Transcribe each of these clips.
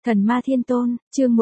Thần Ma Thiên Tôn, chương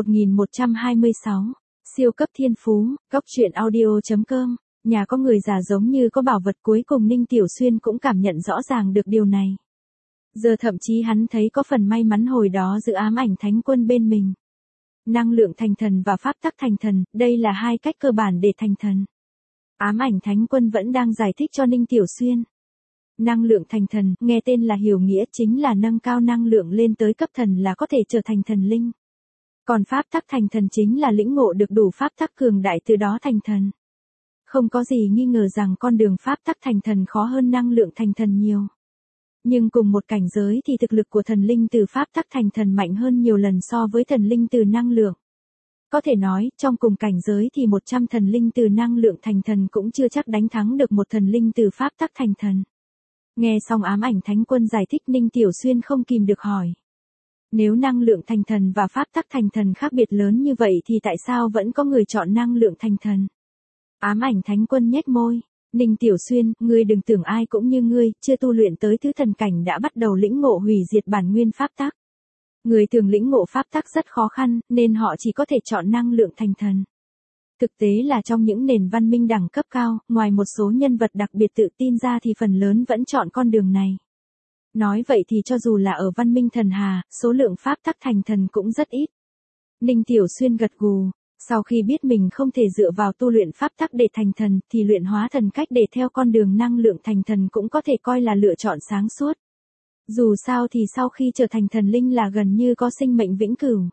1126. Siêu cấp thiên phú, góc truyện audio.com. Nhà có người già giống như có bảo vật, cuối cùng Ninh Tiểu Xuyên cũng cảm nhận rõ ràng được điều này. Giờ thậm chí hắn thấy có phần may mắn hồi đó giữ ám ảnh thánh quân bên mình. Năng lượng thành thần và pháp tắc thành thần, đây là hai cách cơ bản để thành thần. Ám ảnh thánh quân vẫn đang giải thích cho Ninh Tiểu Xuyên. Năng lượng thành thần, nghe tên là hiểu nghĩa, chính là nâng cao năng lượng lên tới cấp thần là có thể trở thành thần linh. Còn pháp tắc thành thần chính là lĩnh ngộ được đủ pháp tắc cường đại từ đó thành thần. Không có gì nghi ngờ rằng con đường pháp tắc thành thần khó hơn năng lượng thành thần nhiều. Nhưng cùng một cảnh giới thì thực lực của thần linh từ pháp tắc thành thần mạnh hơn nhiều lần so với thần linh từ năng lượng. Có thể nói, trong cùng cảnh giới thì 100 thần linh từ năng lượng thành thần cũng chưa chắc đánh thắng được một thần linh từ pháp tắc thành thần. Nghe xong ám ảnh thánh quân giải thích, Ninh Tiểu Xuyên không kìm được hỏi. Nếu năng lượng thành thần và pháp tắc thành thần khác biệt lớn như vậy thì tại sao vẫn có người chọn năng lượng thành thần? Ám ảnh thánh quân nhếch môi. Ninh Tiểu Xuyên, ngươi đừng tưởng ai cũng như ngươi, chưa tu luyện tới thứ thần cảnh đã bắt đầu lĩnh ngộ hủy diệt bản nguyên pháp tắc. Người thường lĩnh ngộ pháp tắc rất khó khăn, nên họ chỉ có thể chọn năng lượng thành thần. Thực tế là trong những nền văn minh đẳng cấp cao, ngoài một số nhân vật đặc biệt tự tin ra thì phần lớn vẫn chọn con đường này. Nói vậy thì cho dù là ở văn minh thần hà, số lượng pháp tắc thành thần cũng rất ít. Ninh Tiểu Xuyên gật gù, sau khi biết mình không thể dựa vào tu luyện pháp tắc để thành thần thì luyện hóa thần cách để theo con đường năng lượng thành thần cũng có thể coi là lựa chọn sáng suốt. Dù sao thì sau khi trở thành thần linh là gần như có sinh mệnh vĩnh cửu.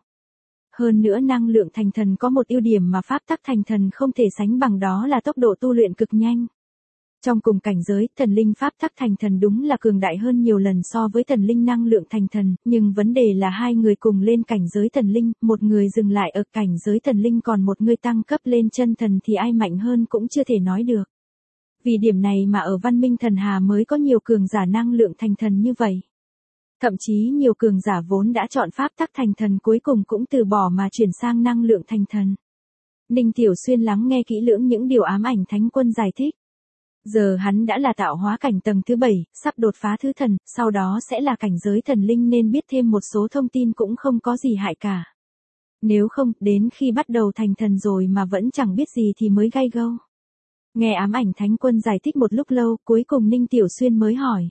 Hơn nữa năng lượng thành thần có một ưu điểm mà pháp tắc thành thần không thể sánh bằng, đó là tốc độ tu luyện cực nhanh. Trong cùng cảnh giới, thần linh pháp tắc thành thần đúng là cường đại hơn nhiều lần so với thần linh năng lượng thành thần, nhưng vấn đề là hai người cùng lên cảnh giới thần linh, một người dừng lại ở cảnh giới thần linh còn một người tăng cấp lên chân thần thì ai mạnh hơn cũng chưa thể nói được. Vì điểm này mà ở văn minh thần hà mới có nhiều cường giả năng lượng thành thần như vậy. Thậm chí nhiều cường giả vốn đã chọn pháp tắc thành thần cuối cùng cũng từ bỏ mà chuyển sang năng lượng thành thần. Ninh Tiểu Xuyên lắng nghe kỹ lưỡng những điều ám ảnh thánh quân giải thích. Giờ hắn đã là tạo hóa cảnh tầng thứ 7, sắp đột phá thứ thần, sau đó sẽ là cảnh giới thần linh nên biết thêm một số thông tin cũng không có gì hại cả. Nếu không, đến khi bắt đầu thành thần rồi mà vẫn chẳng biết gì thì mới gay gâu. Nghe ám ảnh thánh quân giải thích một lúc lâu, cuối cùng Ninh Tiểu Xuyên mới hỏi.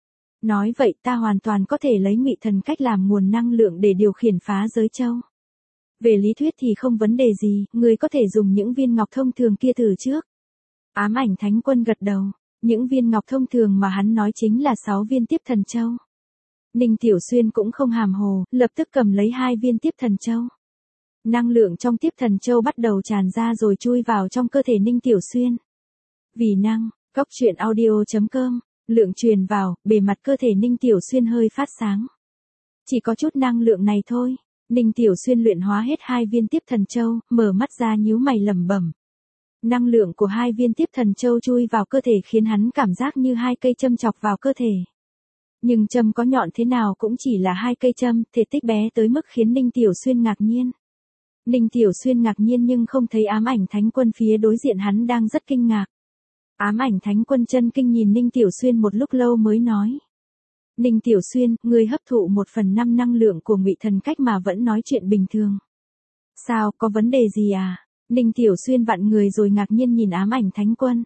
Nói vậy ta hoàn toàn có thể lấy ngụy thần cách làm nguồn năng lượng để điều khiển phá giới châu. Về lý thuyết thì không vấn đề gì, người có thể dùng những viên ngọc thông thường kia thử trước. Ám ảnh thánh quân gật đầu, những viên ngọc thông thường mà hắn nói chính là 6 viên tiếp thần châu. Ninh Tiểu Xuyên cũng không hàm hồ, lập tức cầm lấy 2 viên tiếp thần châu. Năng lượng trong tiếp thần châu bắt đầu tràn ra rồi chui vào trong cơ thể Ninh Tiểu Xuyên. Vì năng, góc truyện audio.com. Lượng truyền vào, bề mặt cơ thể Ninh Tiểu Xuyên hơi phát sáng. Chỉ có chút năng lượng này thôi. Ninh Tiểu Xuyên luyện hóa hết 2 viên tiếp thần châu, mở mắt ra nhíu mày lẩm bẩm. Năng lượng của 2 viên tiếp thần châu chui vào cơ thể khiến hắn cảm giác như 2 cây châm chọc vào cơ thể. Nhưng châm có nhọn thế nào cũng chỉ là 2 cây châm, thể tích bé tới mức khiến Ninh Tiểu Xuyên ngạc nhiên. Ninh Tiểu Xuyên ngạc nhiên nhưng không thấy ám ảnh thánh quân phía đối diện hắn đang rất kinh ngạc. Ám ảnh thánh quân chân kinh nhìn Ninh Tiểu Xuyên một lúc lâu mới nói. Ninh Tiểu Xuyên, ngươi hấp thụ 1/5 năng lượng của ngụy thần cách mà vẫn nói chuyện bình thường. Sao, có vấn đề gì à? Ninh Tiểu Xuyên vặn người rồi ngạc nhiên nhìn ám ảnh thánh quân.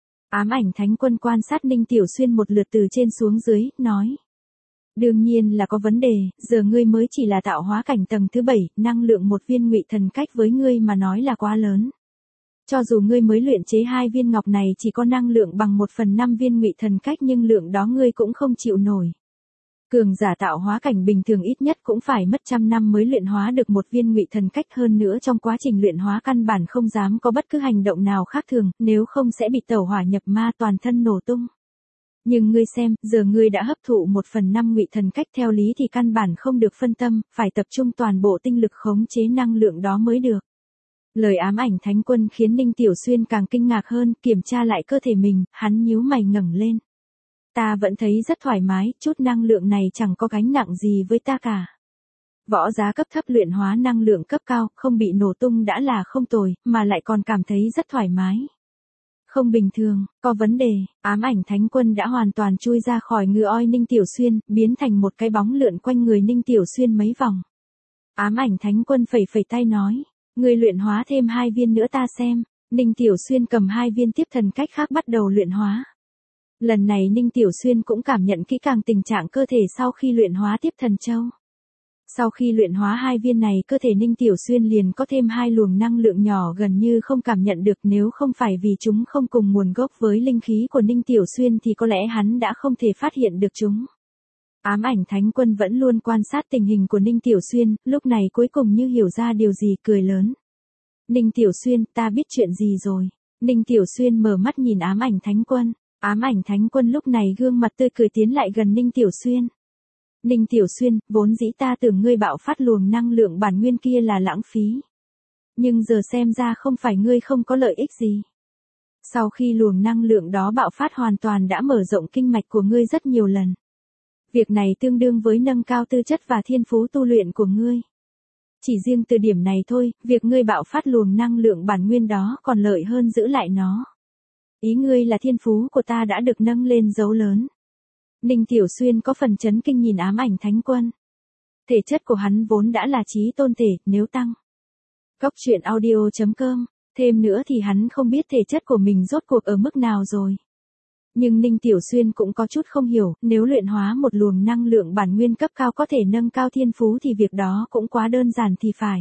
Ám ảnh thánh quân quan sát Ninh Tiểu Xuyên một lượt từ trên xuống dưới, nói. Đương nhiên là có vấn đề, giờ ngươi mới chỉ là tạo hóa cảnh tầng thứ 7, năng lượng một viên ngụy thần cách với ngươi mà nói là quá lớn. Cho dù ngươi mới luyện chế 2 viên ngọc này chỉ có năng lượng bằng 1/5 viên ngụy thần cách nhưng lượng đó ngươi cũng không chịu nổi. Cường giả tạo hóa cảnh bình thường ít nhất cũng phải mất trăm năm mới luyện hóa được một viên ngụy thần cách, hơn nữa trong quá trình luyện hóa căn bản không dám có bất cứ hành động nào khác thường, nếu không sẽ bị tẩu hỏa nhập ma toàn thân nổ tung. Nhưng ngươi xem, giờ ngươi đã hấp thụ 1/5 ngụy thần cách, theo lý thì căn bản không được phân tâm, phải tập trung toàn bộ tinh lực khống chế năng lượng đó mới được. Lời ám ảnh thánh quân khiến Ninh Tiểu Xuyên càng kinh ngạc hơn, kiểm tra lại cơ thể mình, hắn nhíu mày ngẩng lên. Ta vẫn thấy rất thoải mái, chút năng lượng này chẳng có gánh nặng gì với ta cả. Võ giá cấp thấp luyện hóa năng lượng cấp cao, không bị nổ tung đã là không tồi, mà lại còn cảm thấy rất thoải mái. Không bình thường, có vấn đề, ám ảnh thánh quân đã hoàn toàn chui ra khỏi ngựa oi Ninh Tiểu Xuyên, biến thành một cái bóng lượn quanh người Ninh Tiểu Xuyên mấy vòng. Ám ảnh thánh quân phẩy phẩy tay nói. Ngươi luyện hóa thêm 2 viên nữa ta xem. Ninh Tiểu Xuyên cầm 2 viên tiếp thần cách khác bắt đầu luyện hóa. Lần này Ninh Tiểu Xuyên cũng cảm nhận kỹ càng tình trạng cơ thể sau khi luyện hóa tiếp thần châu. Sau khi luyện hóa 2 viên này cơ thể Ninh Tiểu Xuyên liền có thêm 2 luồng năng lượng nhỏ gần như không cảm nhận được, nếu không phải vì chúng không cùng nguồn gốc với linh khí của Ninh Tiểu Xuyên thì có lẽ hắn đã không thể phát hiện được chúng. Ám ảnh thánh quân vẫn luôn quan sát tình hình của Ninh Tiểu Xuyên, lúc này cuối cùng như hiểu ra điều gì, cười lớn. Ninh Tiểu Xuyên, ta biết chuyện gì rồi. Ninh Tiểu Xuyên mở mắt nhìn ám ảnh thánh quân. Ám ảnh thánh quân lúc này gương mặt tươi cười tiến lại gần Ninh Tiểu Xuyên. Ninh Tiểu Xuyên, vốn dĩ ta tưởng ngươi bạo phát luồng năng lượng bản nguyên kia là lãng phí. Nhưng giờ xem ra không phải ngươi không có lợi ích gì. Sau khi luồng năng lượng đó bạo phát hoàn toàn đã mở rộng kinh mạch của ngươi rất nhiều lần. Việc này tương đương với nâng cao tư chất và thiên phú tu luyện của ngươi. Chỉ riêng từ điểm này thôi, việc ngươi bạo phát luồng năng lượng bản nguyên đó còn lợi hơn giữ lại nó. Ý ngươi là thiên phú của ta đã được nâng lên dấu lớn. Ninh Tiểu Xuyên có phần chấn kinh nhìn ám ảnh thánh quân. Thể chất của hắn vốn đã là chí tôn thể, nếu tăng. Cóc truyện audio.com, thêm nữa thì hắn không biết thể chất của mình rốt cuộc ở mức nào rồi. Nhưng Ninh Tiểu Xuyên cũng có chút không hiểu, nếu luyện hóa một luồng năng lượng bản nguyên cấp cao có thể nâng cao thiên phú thì việc đó cũng quá đơn giản thì phải.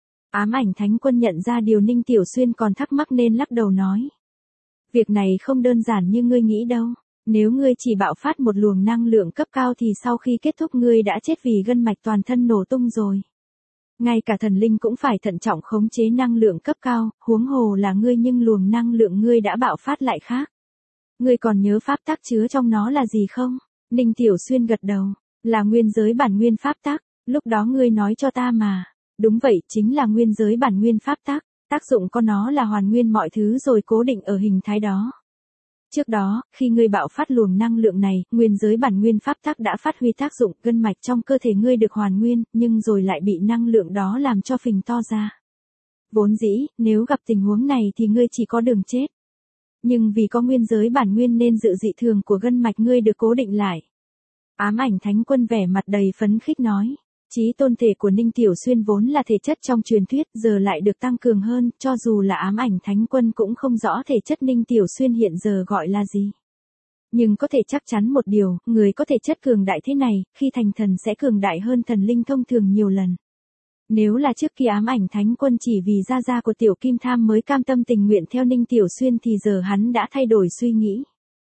Ám ảnh thánh quân nhận ra điều Ninh Tiểu Xuyên còn thắc mắc nên lắc đầu nói. Việc này không đơn giản như ngươi nghĩ đâu. Nếu ngươi chỉ bạo phát một luồng năng lượng cấp cao thì sau khi kết thúc ngươi đã chết vì gân mạch toàn thân nổ tung rồi. Ngay cả thần linh cũng phải thận trọng khống chế năng lượng cấp cao, huống hồ là ngươi, nhưng luồng năng lượng ngươi đã bạo phát lại khác. Ngươi còn nhớ pháp tắc chứa trong nó là gì không? Ninh Tiểu Xuyên gật đầu. Là nguyên giới bản nguyên pháp tắc, lúc đó ngươi nói cho ta mà. Đúng vậy, chính là nguyên giới bản nguyên pháp tắc, tác dụng của nó là hoàn nguyên mọi thứ rồi cố định ở hình thái đó. Trước đó, khi ngươi bạo phát luồng năng lượng này, nguyên giới bản nguyên pháp tắc đã phát huy tác dụng, gân mạch trong cơ thể ngươi được hoàn nguyên, nhưng rồi lại bị năng lượng đó làm cho phình to ra. Vốn dĩ, nếu gặp tình huống này thì ngươi chỉ có đường chết. Nhưng vì có nguyên giới bản nguyên nên sự dị thường của gân mạch ngươi được cố định lại. Ám ảnh thánh quân vẻ mặt đầy phấn khích nói. Chí tôn thể của Ninh Tiểu Xuyên vốn là thể chất trong truyền thuyết, giờ lại được tăng cường hơn, cho dù là ám ảnh thánh quân cũng không rõ thể chất Ninh Tiểu Xuyên hiện giờ gọi là gì. Nhưng có thể chắc chắn một điều, người có thể chất cường đại thế này, khi thành thần sẽ cường đại hơn thần linh thông thường nhiều lần. Nếu là trước kia ám ảnh thánh quân chỉ vì gia gia của Tiểu Kim Tham mới cam tâm tình nguyện theo Ninh Tiểu Xuyên thì giờ hắn đã thay đổi suy nghĩ.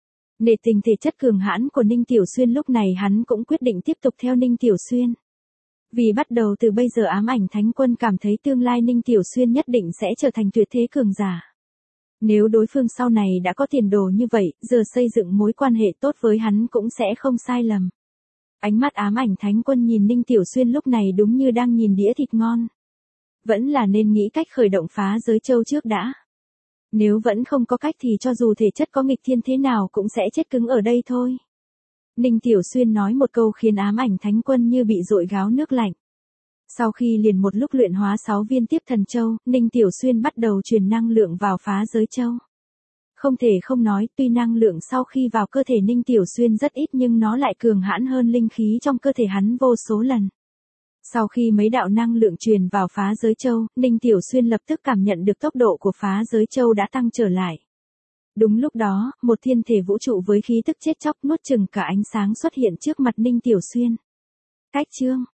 Nể tình thể chất cường hãn của Ninh Tiểu Xuyên lúc này hắn cũng quyết định tiếp tục theo Ninh Tiểu Xuyên. Vì bắt đầu từ bây giờ ám ảnh thánh quân cảm thấy tương lai Ninh Tiểu Xuyên nhất định sẽ trở thành tuyệt thế cường giả. Nếu đối phương sau này đã có tiền đồ như vậy, giờ xây dựng mối quan hệ tốt với hắn cũng sẽ không sai lầm. Ánh mắt ám ảnh thánh quân nhìn Ninh Tiểu Xuyên lúc này đúng như đang nhìn đĩa thịt ngon. Vẫn là nên nghĩ cách khởi động phá giới châu trước đã. Nếu vẫn không có cách thì cho dù thể chất có nghịch thiên thế nào cũng sẽ chết cứng ở đây thôi. Ninh Tiểu Xuyên nói một câu khiến ám ảnh thánh quân như bị dội gáo nước lạnh. Sau khi liền một lúc luyện hóa 6 viên tiếp thần châu, Ninh Tiểu Xuyên bắt đầu truyền năng lượng vào phá giới châu. Không thể không nói, tuy năng lượng sau khi vào cơ thể Ninh Tiểu Xuyên rất ít nhưng nó lại cường hãn hơn linh khí trong cơ thể hắn vô số lần. Sau khi mấy đạo năng lượng truyền vào phá giới châu, Ninh Tiểu Xuyên lập tức cảm nhận được tốc độ của phá giới châu đã tăng trở lại. Đúng lúc đó, một thiên thể vũ trụ với khí tức chết chóc nuốt chửng cả ánh sáng xuất hiện trước mặt Ninh Tiểu Xuyên. Cách chương